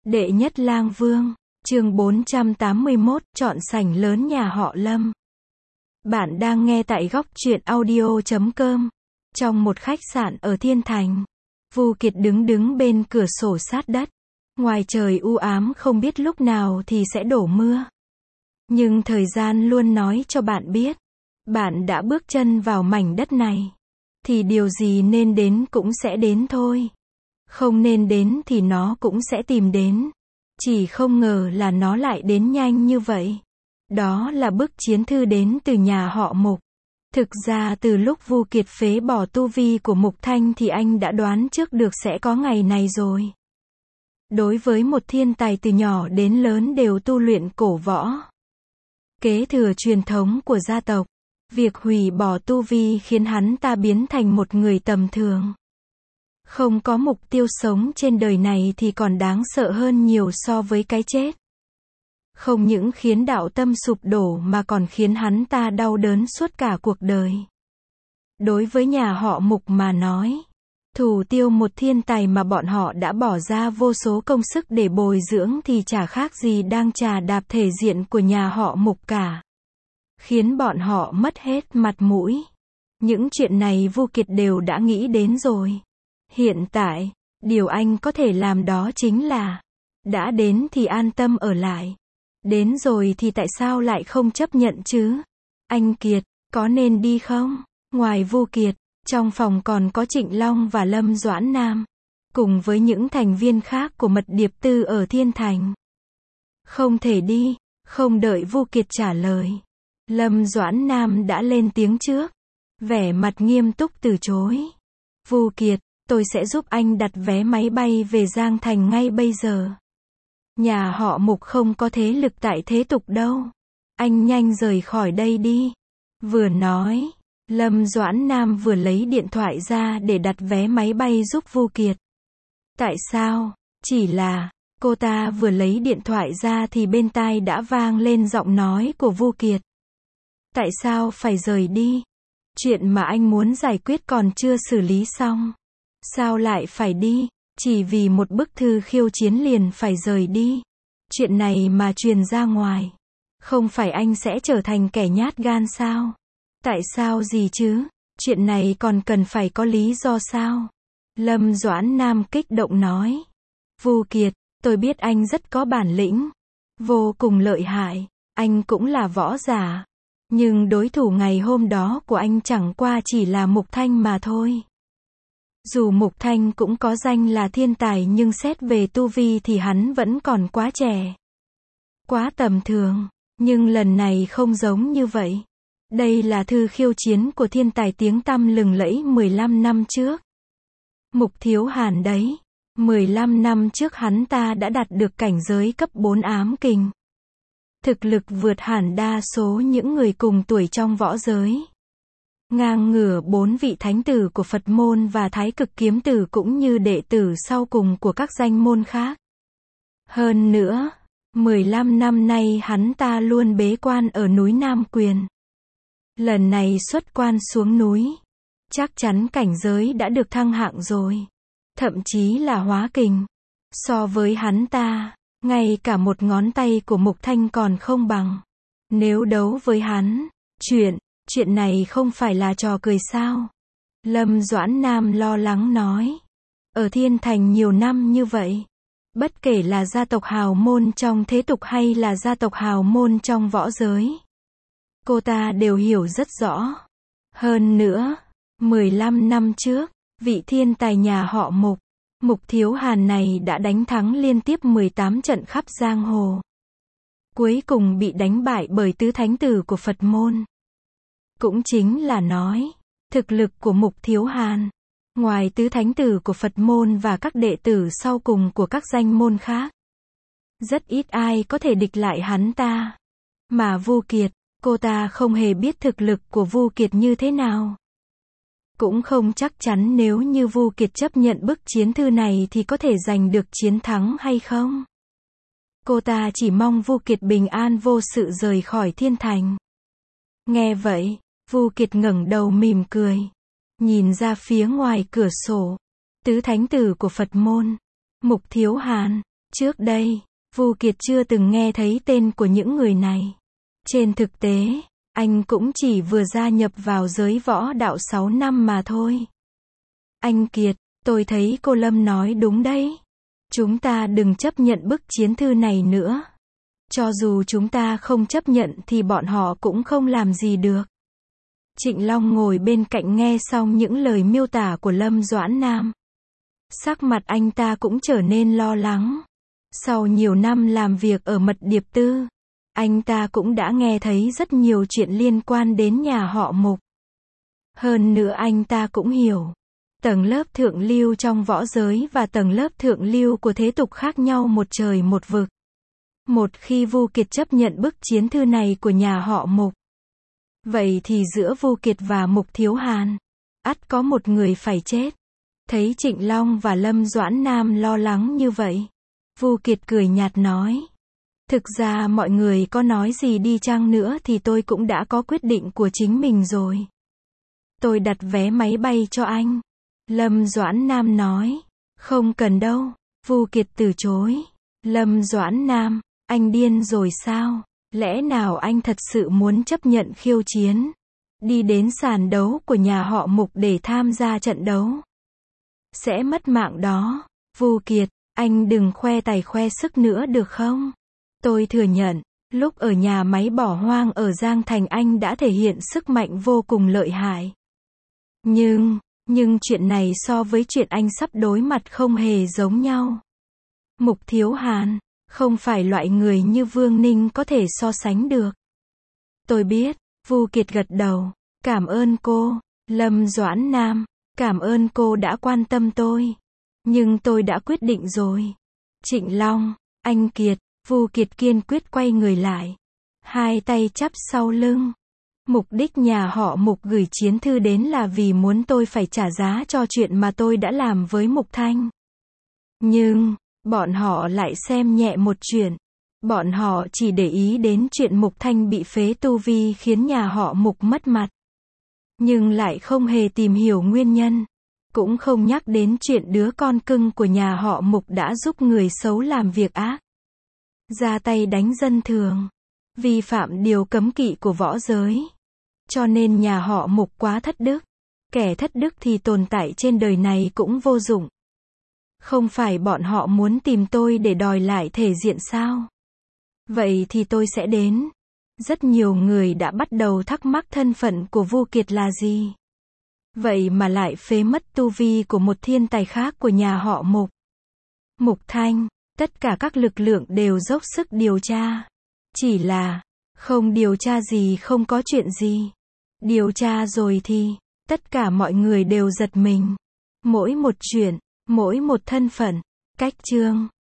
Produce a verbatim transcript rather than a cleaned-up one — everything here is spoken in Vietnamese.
Đệ nhất lang vương, chương bốn trăm tám mươi mốt, chọn sảnh lớn nhà họ Lâm. Bạn đang nghe tại góc truyện audio chấm com. Trong một khách sạn ở Thiên Thành, Vu Kiệt đứng đứng bên cửa sổ sát đất. Ngoài trời u ám không biết lúc nào thì sẽ đổ mưa. Nhưng thời gian luôn nói cho bạn biết, bạn đã bước chân vào mảnh đất này, thì điều gì nên đến cũng sẽ đến thôi. Không nên đến thì nó cũng sẽ tìm đến. Chỉ không ngờ là nó lại đến nhanh như vậy. Đó là bức chiến thư đến từ nhà họ Mục. Thực ra từ lúc Vu Kiệt phế bỏ tu vi của Mục Thanh thì anh đã đoán trước được sẽ có ngày này rồi. Đối với một thiên tài từ nhỏ đến lớn đều tu luyện cổ võ, kế thừa truyền thống của gia tộc, việc hủy bỏ tu vi khiến hắn ta biến thành một người tầm thường. Không có mục tiêu sống trên đời này thì còn đáng sợ hơn nhiều so với cái chết. Không những khiến đạo tâm sụp đổ mà còn khiến hắn ta đau đớn suốt cả cuộc đời. Đối với nhà họ Mục mà nói, thủ tiêu một thiên tài mà bọn họ đã bỏ ra vô số công sức để bồi dưỡng thì chả khác gì đang chà đạp thể diện của nhà họ Mục cả. Khiến bọn họ mất hết mặt mũi. Những chuyện này Vu Kiệt đều đã nghĩ đến rồi. Hiện tại, điều anh có thể làm đó chính là, đã đến thì an tâm ở lại. Đến rồi thì tại sao lại không chấp nhận chứ? Anh Kiệt, có nên đi không? Ngoài Vu Kiệt, trong phòng còn có Trịnh Long và Lâm Doãn Nam, cùng với những thành viên khác của Mật Điệp Tư ở Thiên Thành. Không thể đi, không đợi Vu Kiệt trả lời. Lâm Doãn Nam đã lên tiếng trước, vẻ mặt nghiêm túc từ chối. Vu Kiệt, tôi sẽ giúp anh đặt vé máy bay về Giang Thành ngay bây giờ. Nhà họ Mục không có thế lực tại thế tục đâu. Anh nhanh rời khỏi đây đi. Vừa nói, Lâm Doãn Nam vừa lấy điện thoại ra để đặt vé máy bay giúp Vu Kiệt. Tại sao? Chỉ là, cô ta vừa lấy điện thoại ra thì bên tai đã vang lên giọng nói của Vu Kiệt. Tại sao phải rời đi? Chuyện mà anh muốn giải quyết còn chưa xử lý xong. Sao lại phải đi? Chỉ vì một bức thư khiêu chiến liền phải rời đi. Chuyện này mà truyền ra ngoài, không phải anh sẽ trở thành kẻ nhát gan sao? Tại sao gì chứ? Chuyện này còn cần phải có lý do sao? Lâm Doãn Nam kích động nói. Vu Kiệt, tôi biết anh rất có bản lĩnh, vô cùng lợi hại, anh cũng là võ giả. Nhưng đối thủ ngày hôm đó của anh chẳng qua chỉ là Mục Thanh mà thôi. Dù Mục Thanh cũng có danh là thiên tài nhưng xét về tu vi thì hắn vẫn còn quá trẻ, quá tầm thường. Nhưng lần này không giống như vậy. Đây là thư khiêu chiến của thiên tài tiếng tăm lừng lẫy mười lăm năm trước. Mục Thiếu Hàn đấy. mười lăm năm trước hắn ta đã đạt được cảnh giới cấp bốn ám kình. Thực lực vượt hẳn đa số những người cùng tuổi trong võ giới. Ngang ngửa bốn vị thánh tử của Phật môn và Thái Cực kiếm tử cũng như đệ tử sau cùng của các danh môn khác. Hơn nữa, mười lăm năm nay hắn ta luôn bế quan ở núi Nam Quyền. Lần này xuất quan xuống núi, chắc chắn cảnh giới đã được thăng hạng rồi. Thậm chí là hóa kình. So với hắn ta, ngay cả một ngón tay của Mục Thanh còn không bằng. Nếu đấu với hắn, chuyện, chuyện này không phải là trò cười sao? Lâm Doãn Nam lo lắng nói. Ở Thiên Thành nhiều năm như vậy, bất kể là gia tộc hào môn trong thế tục hay là gia tộc hào môn trong võ giới, cô ta đều hiểu rất rõ. Hơn nữa, mười lăm năm trước, vị thiên tài nhà họ Mục, Mục Thiếu Hàn này đã đánh thắng liên tiếp mười tám trận khắp giang hồ. Cuối cùng bị đánh bại bởi tứ thánh tử của Phật môn. Cũng chính là nói, thực lực của Mục Thiếu Hàn, ngoài tứ thánh tử của Phật môn và các đệ tử sau cùng của các danh môn khác, rất ít ai có thể địch lại hắn ta. Mà Vu Kiệt, cô ta không hề biết thực lực của Vu Kiệt như thế nào. Cũng không chắc chắn nếu như Vu Kiệt chấp nhận bức chiến thư này thì có thể giành được chiến thắng hay không. Cô ta chỉ mong Vu Kiệt bình an vô sự rời khỏi Thiên Thành. Nghe vậy, Vu Kiệt ngẩng đầu mỉm cười, nhìn ra phía ngoài cửa sổ. Tứ thánh tử của Phật môn, Mục Thiếu Hàn, Trước đây, Vu Kiệt chưa từng nghe thấy tên của những người này. Trên thực tế, anh cũng chỉ vừa gia nhập vào giới võ đạo sáu năm mà thôi. Anh Kiệt, tôi thấy cô Lâm nói đúng đấy. Chúng ta đừng chấp nhận bức chiến thư này nữa. Cho dù chúng ta không chấp nhận thì bọn họ cũng không làm gì được. Trịnh Long ngồi bên cạnh nghe xong những lời miêu tả của Lâm Doãn Nam. Sắc mặt anh ta cũng trở nên lo lắng. Sau nhiều năm làm việc ở Mật Điệp Tư, anh ta cũng đã nghe thấy rất nhiều chuyện liên quan đến nhà họ Mục. Hơn nữa anh ta cũng hiểu, tầng lớp thượng lưu trong võ giới và tầng lớp thượng lưu của thế tục khác nhau một trời một vực. Một khi Vu Kiệt chấp nhận bức chiến thư này của nhà họ Mục, vậy thì giữa Vu Kiệt và Mục Thiếu Hàn, ắt có một người phải chết. Thấy Trịnh Long và Lâm Doãn Nam lo lắng như vậy, Vu Kiệt cười nhạt nói. Thực ra mọi người có nói gì đi chăng nữa thì tôi cũng đã có quyết định của chính mình rồi. Tôi đặt vé máy bay cho anh. Lâm Doãn Nam nói. Không cần đâu. Vu Kiệt từ chối. Lâm Doãn Nam, anh điên rồi sao? Lẽ nào anh thật sự muốn chấp nhận khiêu chiến? Đi đến sàn đấu của nhà họ Mục để tham gia trận đấu? Sẽ mất mạng đó. Vu Kiệt, anh đừng khoe tài khoe sức nữa được không? Tôi thừa nhận, lúc ở nhà máy bỏ hoang ở Giang Thành anh đã thể hiện sức mạnh vô cùng lợi hại. Nhưng, nhưng chuyện này so với chuyện anh sắp đối mặt không hề giống nhau. Mục Thiếu Hàn, không phải loại người như Vương Ninh có thể so sánh được. Tôi biết, Vu Kiệt gật đầu. Cảm ơn cô, Lâm Doãn Nam, cảm ơn cô đã quan tâm tôi. Nhưng tôi đã quyết định rồi. Trịnh Long, anh Kiệt, Vu Kiệt kiên quyết quay người lại. Hai tay chắp sau lưng. Mục đích nhà họ Mục gửi chiến thư đến là vì muốn tôi phải trả giá cho chuyện mà tôi đã làm với Mục Thanh. Nhưng, bọn họ lại xem nhẹ một chuyện. Bọn họ chỉ để ý đến chuyện Mục Thanh bị phế tu vi khiến nhà họ Mục mất mặt. Nhưng lại không hề tìm hiểu nguyên nhân. Cũng không nhắc đến chuyện đứa con cưng của nhà họ Mục đã giúp người xấu làm việc ác. Ra tay đánh dân thường. Vi phạm điều cấm kỵ của võ giới. Cho nên nhà họ Mục quá thất đức. Kẻ thất đức thì tồn tại trên đời này cũng vô dụng. Không phải bọn họ muốn tìm tôi để đòi lại thể diện sao? Vậy thì tôi sẽ đến. Rất nhiều người đã bắt đầu thắc mắc thân phận của Vu Kiệt là gì. Vậy mà lại phế mất tu vi của một thiên tài khác của nhà họ Mục. Mục Thanh, tất cả các lực lượng đều dốc sức điều tra. Chỉ là, không điều tra gì không có chuyện gì. Điều tra rồi thì, tất cả mọi người đều giật mình. Mỗi một chuyện, mỗi một thân phận, cách chương.